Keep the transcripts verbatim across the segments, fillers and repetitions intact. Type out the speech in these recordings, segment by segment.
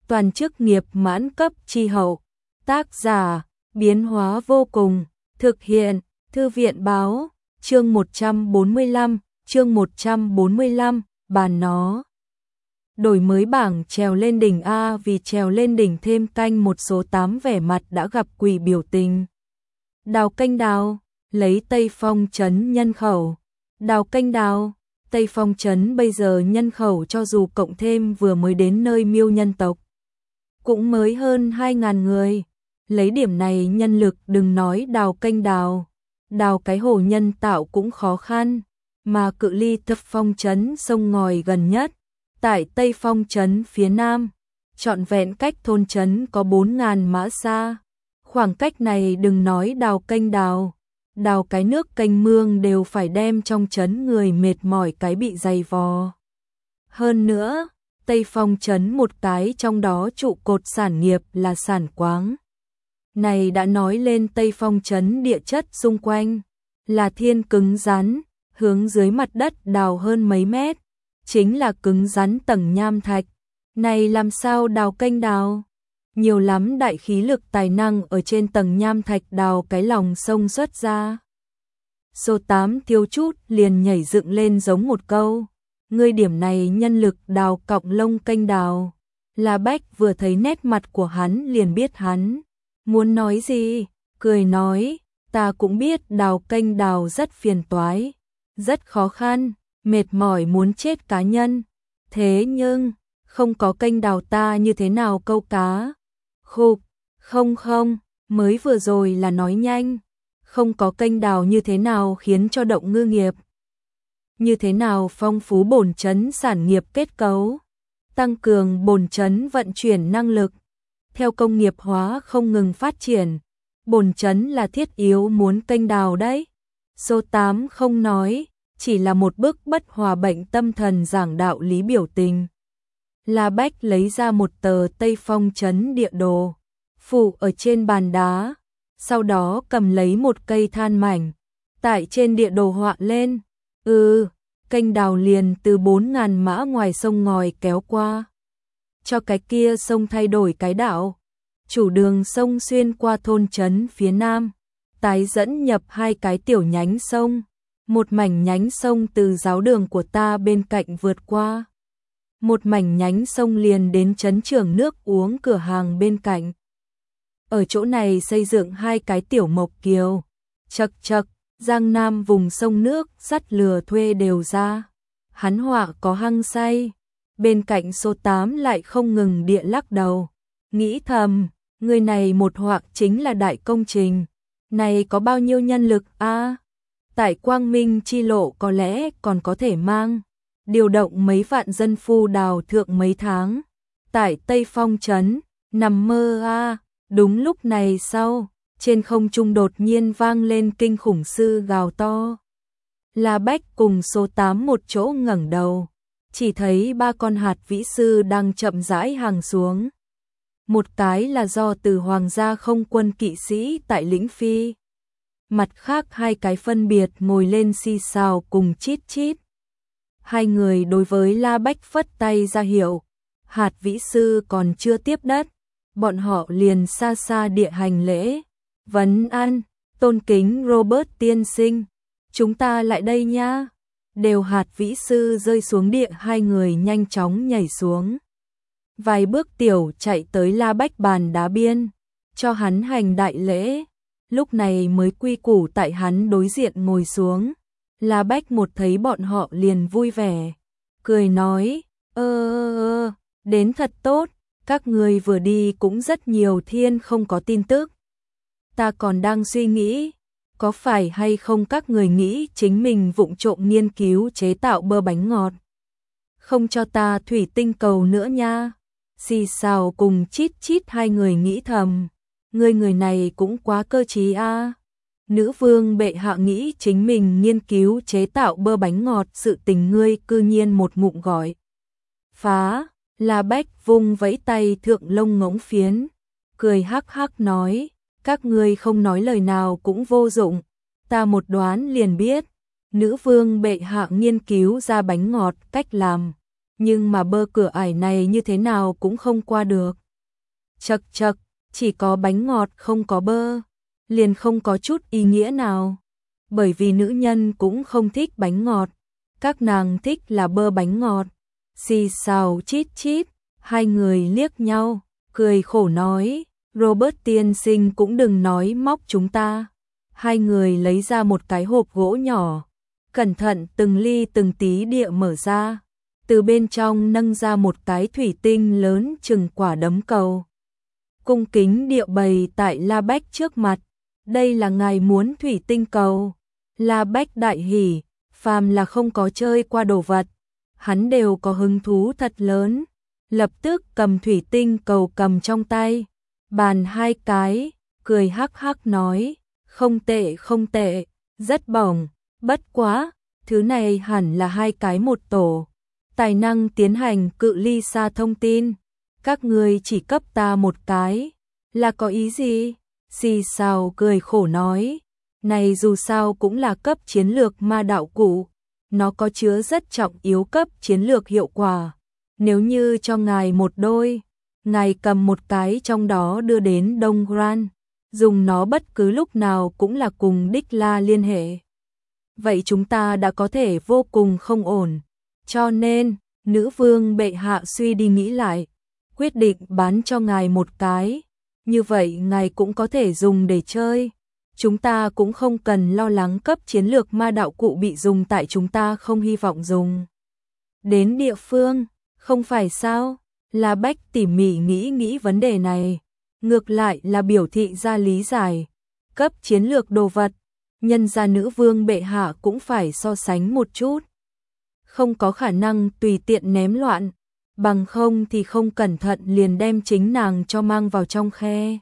toàn chức nghiệp mãn cấp chi hậu. Tác giả, biến hóa vô cùng, thực hiện, Thư viện báo, chương một trăm bốn mươi lăm, chương một trăm bốn mươi lăm, bàn nó. Đổi mới bảng trèo lên đỉnh A vì trèo lên đỉnh thêm canh một số tám vẻ mặt đã gặp quỷ biểu tình. Đào kênh đào, lấy Tây Phong trấn nhân khẩu. Đào kênh đào, Tây Phong trấn bây giờ nhân khẩu cho dù cộng thêm vừa mới đến nơi miêu nhân tộc. Cũng mới hơn hai ngàn người. Lấy điểm này nhân lực đừng nói đào kênh đào. Đào cái hồ nhân tạo cũng khó khăn. Mà cự ly Thập Phong trấn sông ngòi gần nhất. Tại Tây Phong trấn phía nam. Trọn vẹn cách thôn trấn có bốn ngàn mã xa. Khoảng cách này đừng nói đào kênh đào. Đào cái nước kênh mương đều phải đem trong trấn người mệt mỏi cái bị dày vò. Hơn nữa, Tây Phong trấn một cái trong đó trụ cột sản nghiệp là sản quáng. Này đã nói lên Tây Phong trấn địa chất xung quanh là thiên cứng rắn, hướng dưới mặt đất đào hơn mấy mét, chính là cứng rắn tầng nham thạch. Này làm sao đào kênh đào? Nhiều lắm đại khí lực tài năng ở trên tầng nham thạch đào cái lòng sông xuất ra. Số tám thiếu chút liền nhảy dựng lên giống một câu. Ngươi điểm này nhân lực đào cọng lông kênh đào. La Bách vừa thấy nét mặt của hắn liền biết hắn muốn nói gì, cười nói, ta cũng biết đào kênh đào rất phiền toái, rất khó khăn, mệt mỏi muốn chết cá nhân. Thế nhưng, không có kênh đào ta như thế nào câu cá? Khục, không không, mới vừa rồi là nói nhanh. Không có kênh đào như thế nào khiến cho động ngư nghiệp? Như thế nào phong phú bổn trấn sản nghiệp kết cấu? Tăng cường bổn trấn vận chuyển năng lực. Theo công nghiệp hóa không ngừng phát triển, bổn trấn là thiết yếu muốn kênh đào đấy. Số tám không nói, chỉ là một bức bất hòa bệnh tâm thần giảng đạo lý biểu tình. La Bách lấy ra một tờ Tây Phong trấn địa đồ, phủ ở trên bàn đá, sau đó cầm lấy một cây than mảnh, tại trên địa đồ họa lên. Ừ, kênh đào liền từ bốn ngàn mã ngoài sông ngòi kéo qua. Cho cái kia sông thay đổi cái đạo. Chủ đường sông xuyên qua thôn trấn phía nam, tái dẫn nhập hai cái tiểu nhánh sông. Một mảnh nhánh sông từ giáo đường của ta bên cạnh vượt qua. Một mảnh nhánh sông liền đến trấn trưởng nước uống cửa hàng bên cạnh. Ở chỗ này xây dựng hai cái tiểu mộc kiều. Chật chật, Giang Nam vùng sông nước sắt lừa thuê đều ra. Hắn họa có hăng say. Bên cạnh số tám lại không ngừng địa lắc đầu. Nghĩ thầm, người này một họa chính là đại công trình. Này có bao nhiêu nhân lực a? À, tại Quang Minh chi lộ có lẽ còn có thể mang. Điều động mấy vạn dân phu đào thượng mấy tháng. Tại Tây Phong trấn, nằm mơ a. À, đúng lúc này sau, trên không trung đột nhiên vang lên kinh khủng sư gào to. La Bách cùng số tám một chỗ ngẩng đầu, chỉ thấy ba con hạt vĩ sư đang chậm rãi hàng xuống. Một cái là do từ hoàng gia không quân kỵ sĩ tại lĩnh Phi. Mặt khác hai cái phân biệt ngồi lên xi xào cùng chít chít. Hai người đối với La Bách phất tay ra hiệu, hạt vĩ sư còn chưa tiếp đất. Bọn họ liền xa xa địa hành lễ. Vấn an, tôn kính Robert tiên sinh. Chúng ta lại đây nha. Đều hạt vĩ sư rơi xuống địa, hai người nhanh chóng nhảy xuống. Vài bước tiểu chạy tới La Bách bàn đá biên, cho hắn hành đại lễ. Lúc này mới quy củ tại hắn đối diện ngồi xuống. La Bách một thấy bọn họ liền vui vẻ, cười nói, ơ ơ ơ, đến thật tốt, các người vừa đi cũng rất nhiều thiên không có tin tức. Ta còn đang suy nghĩ, có phải hay không các người nghĩ chính mình vụng trộm nghiên cứu chế tạo bơ bánh ngọt. Không cho ta thủy tinh cầu nữa nha. Xì xào cùng chít chít hai người nghĩ thầm, người người này cũng quá cơ trí a. À. Nữ vương bệ hạ nghĩ chính mình nghiên cứu chế tạo bơ bánh ngọt, sự tình ngươi cư nhiên một ngụm gọi phá. La Bách vung vẫy tay thượng lông ngỗng phiến, cười hắc hắc nói, các ngươi không nói lời nào cũng vô dụng, ta một đoán liền biết, nữ vương bệ hạ nghiên cứu ra bánh ngọt cách làm, nhưng mà bơ cửa ải này như thế nào cũng không qua được. Chậc chậc, chỉ có bánh ngọt không có bơ, liền không có chút ý nghĩa nào. Bởi vì nữ nhân cũng không thích bánh ngọt, các nàng thích là bơ bánh ngọt. Xì xào chít chít, hai người liếc nhau, cười khổ nói, Robert tiên sinh cũng đừng nói móc chúng ta. Hai người lấy ra một cái hộp gỗ nhỏ, cẩn thận từng ly từng tí địa mở ra, từ bên trong nâng ra một cái thủy tinh lớn chừng quả đấm cầu. Cung kính địa bày tại La Bách trước mặt, đây là ngài muốn thủy tinh cầu. La Bách đại hỉ, phàm là không có chơi qua đồ vật, hắn đều có hứng thú thật lớn, lập tức cầm thủy tinh cầu cầm trong tay, bàn hai cái, cười hắc hắc nói, không tệ không tệ, rất bổng, bất quá, thứ này hẳn là hai cái một tổ, tài năng tiến hành cự ly xa thông tin, các ngươi chỉ cấp ta một cái, là có ý gì? Xì xào cười khổ nói, này dù sao cũng là cấp chiến lược ma đạo cụ, nó có chứa rất trọng yếu cấp chiến lược hiệu quả. Nếu như cho ngài một đôi, ngài cầm một cái trong đó đưa đến Đông Gran, dùng nó bất cứ lúc nào cũng là cùng Đích La liên hệ. Vậy chúng ta đã có thể vô cùng không ổn. Cho nên, nữ vương bệ hạ suy đi nghĩ lại, quyết định bán cho ngài một cái. Như vậy ngài cũng có thể dùng để chơi. Chúng ta cũng không cần lo lắng cấp chiến lược ma đạo cụ bị dùng tại chúng ta không hy vọng dùng. Đến địa phương, không phải sao? La Bách tỉ mỉ nghĩ nghĩ vấn đề này. Ngược lại là biểu thị ra lý giải. Cấp chiến lược đồ vật, nhân gia nữ vương bệ hạ cũng phải so sánh một chút. Không có khả năng tùy tiện ném loạn, bằng không thì không cẩn thận liền đem chính nàng cho mang vào trong khe.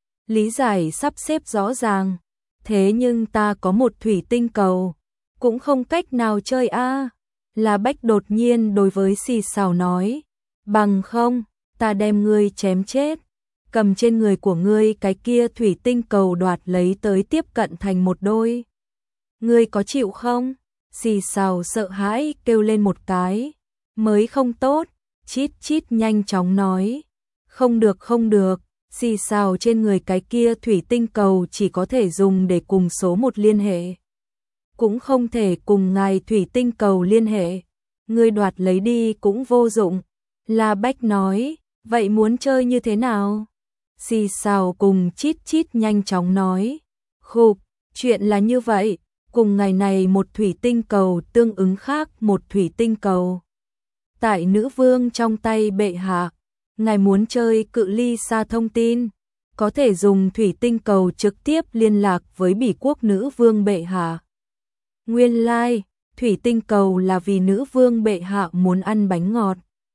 Lý giải sắp xếp rõ ràng, thế nhưng ta có một thủy tinh cầu, cũng không cách nào chơi a. À. La Bách đột nhiên đối với xì xào nói, bằng không, ta đem ngươi chém chết, cầm trên người của ngươi cái kia thủy tinh cầu đoạt lấy tới tiếp cận thành một đôi. Ngươi có chịu không? Xì xào sợ hãi kêu lên một cái, mới không tốt, chít chít nhanh chóng nói, không được không được. Xì xào trên người cái kia thủy tinh cầu chỉ có thể dùng để cùng số một liên hệ, cũng không thể cùng ngài thủy tinh cầu liên hệ, ngươi đoạt lấy đi cũng vô dụng. La Bách nói, vậy muốn chơi như thế nào? Xì xào cùng chít chít nhanh chóng nói, khục, chuyện là như vậy, cùng ngày này một thủy tinh cầu tương ứng khác một thủy tinh cầu. Tại nữ vương trong tay bệ hạ, ngài muốn chơi cự ly xa thông tin, có thể dùng thủy tinh cầu trực tiếp liên lạc với bỉ quốc nữ vương bệ hạ. Nguyên lai, like, thủy tinh cầu là vì nữ vương bệ hạ muốn ăn bánh ngọt,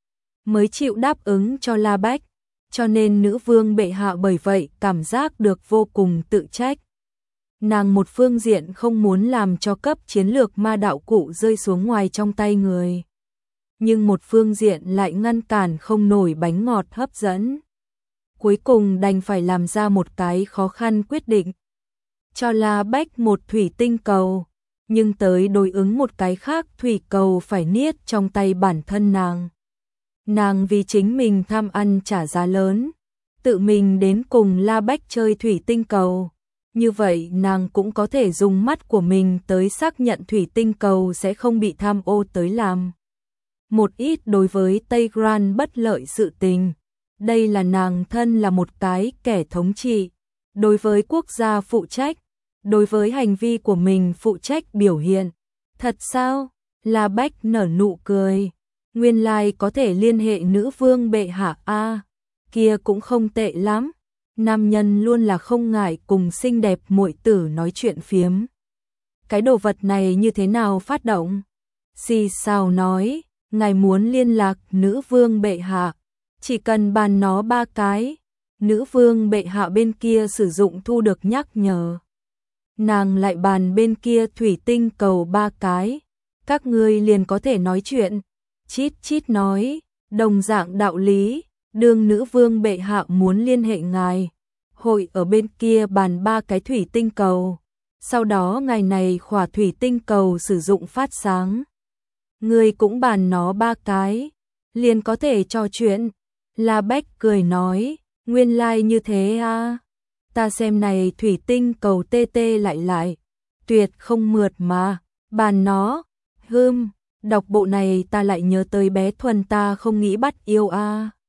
mới chịu đáp ứng cho La Bách, cho nên nữ vương bệ hạ bởi vậy cảm giác được vô cùng tự trách. Nàng một phương diện không muốn làm cho cấp chiến lược ma đạo cụ rơi xuống ngoài trong tay người, nhưng một phương diện lại ngăn cản không nổi bánh ngọt hấp dẫn. Cuối cùng đành phải làm ra một cái khó khăn quyết định. Cho La Bách một thủy tinh cầu, nhưng tới đối ứng một cái khác thủy cầu phải niết trong tay bản thân nàng. Nàng vì chính mình tham ăn trả giá lớn, tự mình đến cùng La Bách chơi thủy tinh cầu. Như vậy nàng cũng có thể dùng mắt của mình tới xác nhận thủy tinh cầu sẽ không bị tham ô tới làm một ít đối với Tây Gran bất lợi sự tình. Đây là nàng thân là một cái kẻ thống trị, đối với quốc gia phụ trách, đối với hành vi của mình phụ trách biểu hiện. Thật sao? La Bách nở nụ cười. Nguyên lai có thể liên hệ nữ vương bệ hạ a, à, kia cũng không tệ lắm. Nam nhân luôn là không ngại cùng xinh đẹp muội tử nói chuyện phiếm. Cái đồ vật này như thế nào phát động? Xì xào nói, ngài muốn liên lạc nữ vương bệ hạ, chỉ cần bàn nó ba cái, nữ vương bệ hạ bên kia sử dụng thu được nhắc nhở. Nàng lại bàn bên kia thủy tinh cầu ba cái, các ngươi liền có thể nói chuyện. Chít chít nói, đồng dạng đạo lý, đương nữ vương bệ hạ muốn liên hệ ngài, hội ở bên kia bàn ba cái thủy tinh cầu, sau đó ngày này khỏa thủy tinh cầu sử dụng phát sáng. Ngươi cũng bàn nó ba cái, liền có thể trò chuyện. La Bách cười nói, nguyên lai like như thế à. Ta xem này thủy tinh cầu tê tê lại lại, tuyệt không mượt mà, bàn nó, hưm, đọc bộ này ta lại nhớ tới bé Thuần ta không nghĩ bắt yêu a. À.